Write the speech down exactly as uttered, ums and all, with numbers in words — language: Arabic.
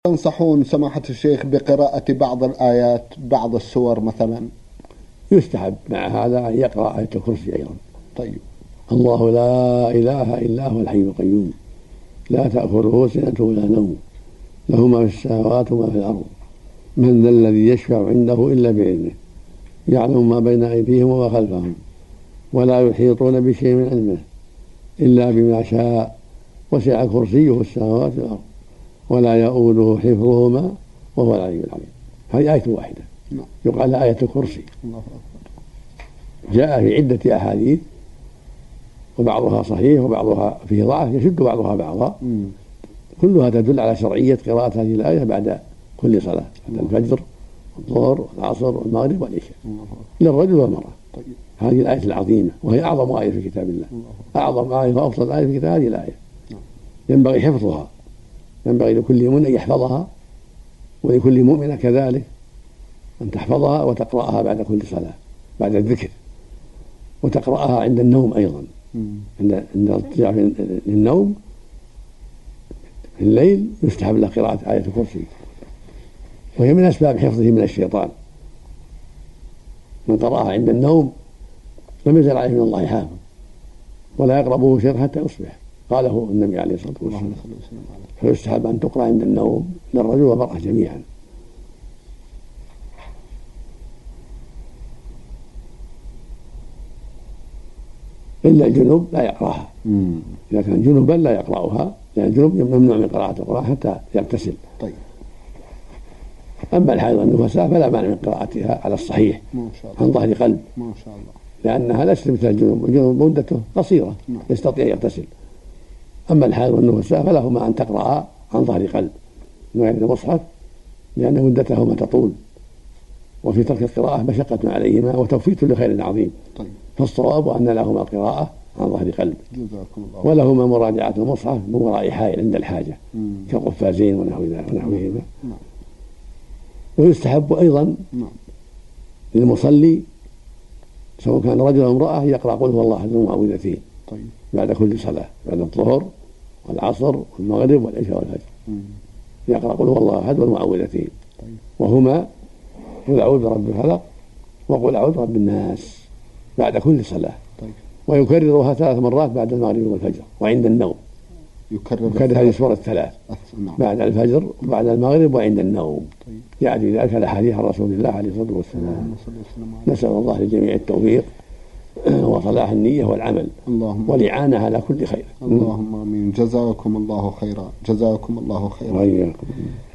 تنصحون سماحة الشيخ بقراءة بعض الآيات بعض السور مثلا؟ يستحب مع هذا أن يقرأ آية الكرسي أيضا. طيب. الله لا إله إلا هو الحي القيوم لا تأخذه سنة ولا نوم له ما في السماوات وما في الأرض من ذا الذي يشفع عنده إلا بإذنه يعلم ما بين أيديهم وما خلفهم ولا يحيطون بشيء من علمه إلا بما شاء وسع كرسيه السماوات والأرض ولا يؤوده حفظهما وهو العلي العظيم. هذه آية واحدة يقال آية الكرسي. جاء في عدة أحاديث وبعضها صحيح وبعضها فيه ضعف يشد بعضها بعضا، كلها تدل على شرعية قراءة هذه الآية بعد كل صلاة، بعد الفجر والظهر والعصر والمغرب والعشاء للرجل والمرأة. هذه الآية العظيمة وهي أعظم آية في كتاب الله، أعظم آية وأفضل آية في كتاب هذه الآية، ينبغي حفظها، ينبغي لكل مؤمن أن يحفظها ولكل مؤمنة كذلك أن تحفظها وتقرأها بعد كل صلاة بعد الذكر، وتقرأها عند النوم أيضا، عند الاضطجاع للنوم في الليل يستحب له قراءة آية الكرسي، وهي من أسباب حفظه من الشيطان. من قرأها عند النوم لم يزل عليه من الله حافظ ولا يقربه شر حتى يصبح، قاله النبي عليه الصلاة والسلام. فيستحب أن تقرأ عند النوم للرجل والمرأة جميعا. إلا الجنوب لا يقرأها، إذا كان جنوبا لا يقرأها لأن الجنوب ممنوع من قراءة القرآن حتى يغتسل. طيب. أما الحائض والنفساء فلا مانع من قراءتها على الصحيح عن ظهر قلب، ما شاء الله، لأنها ليست مثل الجنوب، الجنوب مدته قصيرة يستطيع يغتسل. أما الحائض والنفساء فلهما أن تقرأ عن ظهر قلب من غير المصحف لأن مدتهما تطول، وفي ترك القراءة مشقة عليهما وتوفيت لخير عظيم. طيب. فالصواب أن لهما قراءة عن ظهر قلب، جزاكم الله، ولهما مراجعة المصحف من وراء حائل عند الحاجة كقفازين ونحوهما. ويستحب أيضا للمصلي سواء كان رجل أو امرأة يقرأ قل هو الله أحد المعوذتين بعد كل صلاة، بعد الظهر والعصر والمغرب والعشاء والفجر يقرأ قل هو الله أحد والمعوذتين، وهما قل أعوذ برب الفلق وقل أعوذ برب الناس بعد كل صلاة. ويكررها ثلاث مرات بعد المغرب والفجر وعند النوم، يكرر, يكرر هذه السورة الثلاث بعد الفجر وبعد المغرب وعند النوم. يأتي ذلك الأحاديث عن رسول الله عليه الصلاة والسلام. نسأل الله للجميع التوفيق وصلاح النية والعمل والإعانة على كل خير. اللهم آمين. جزاكم الله خيرا، جزاكم الله خيرا.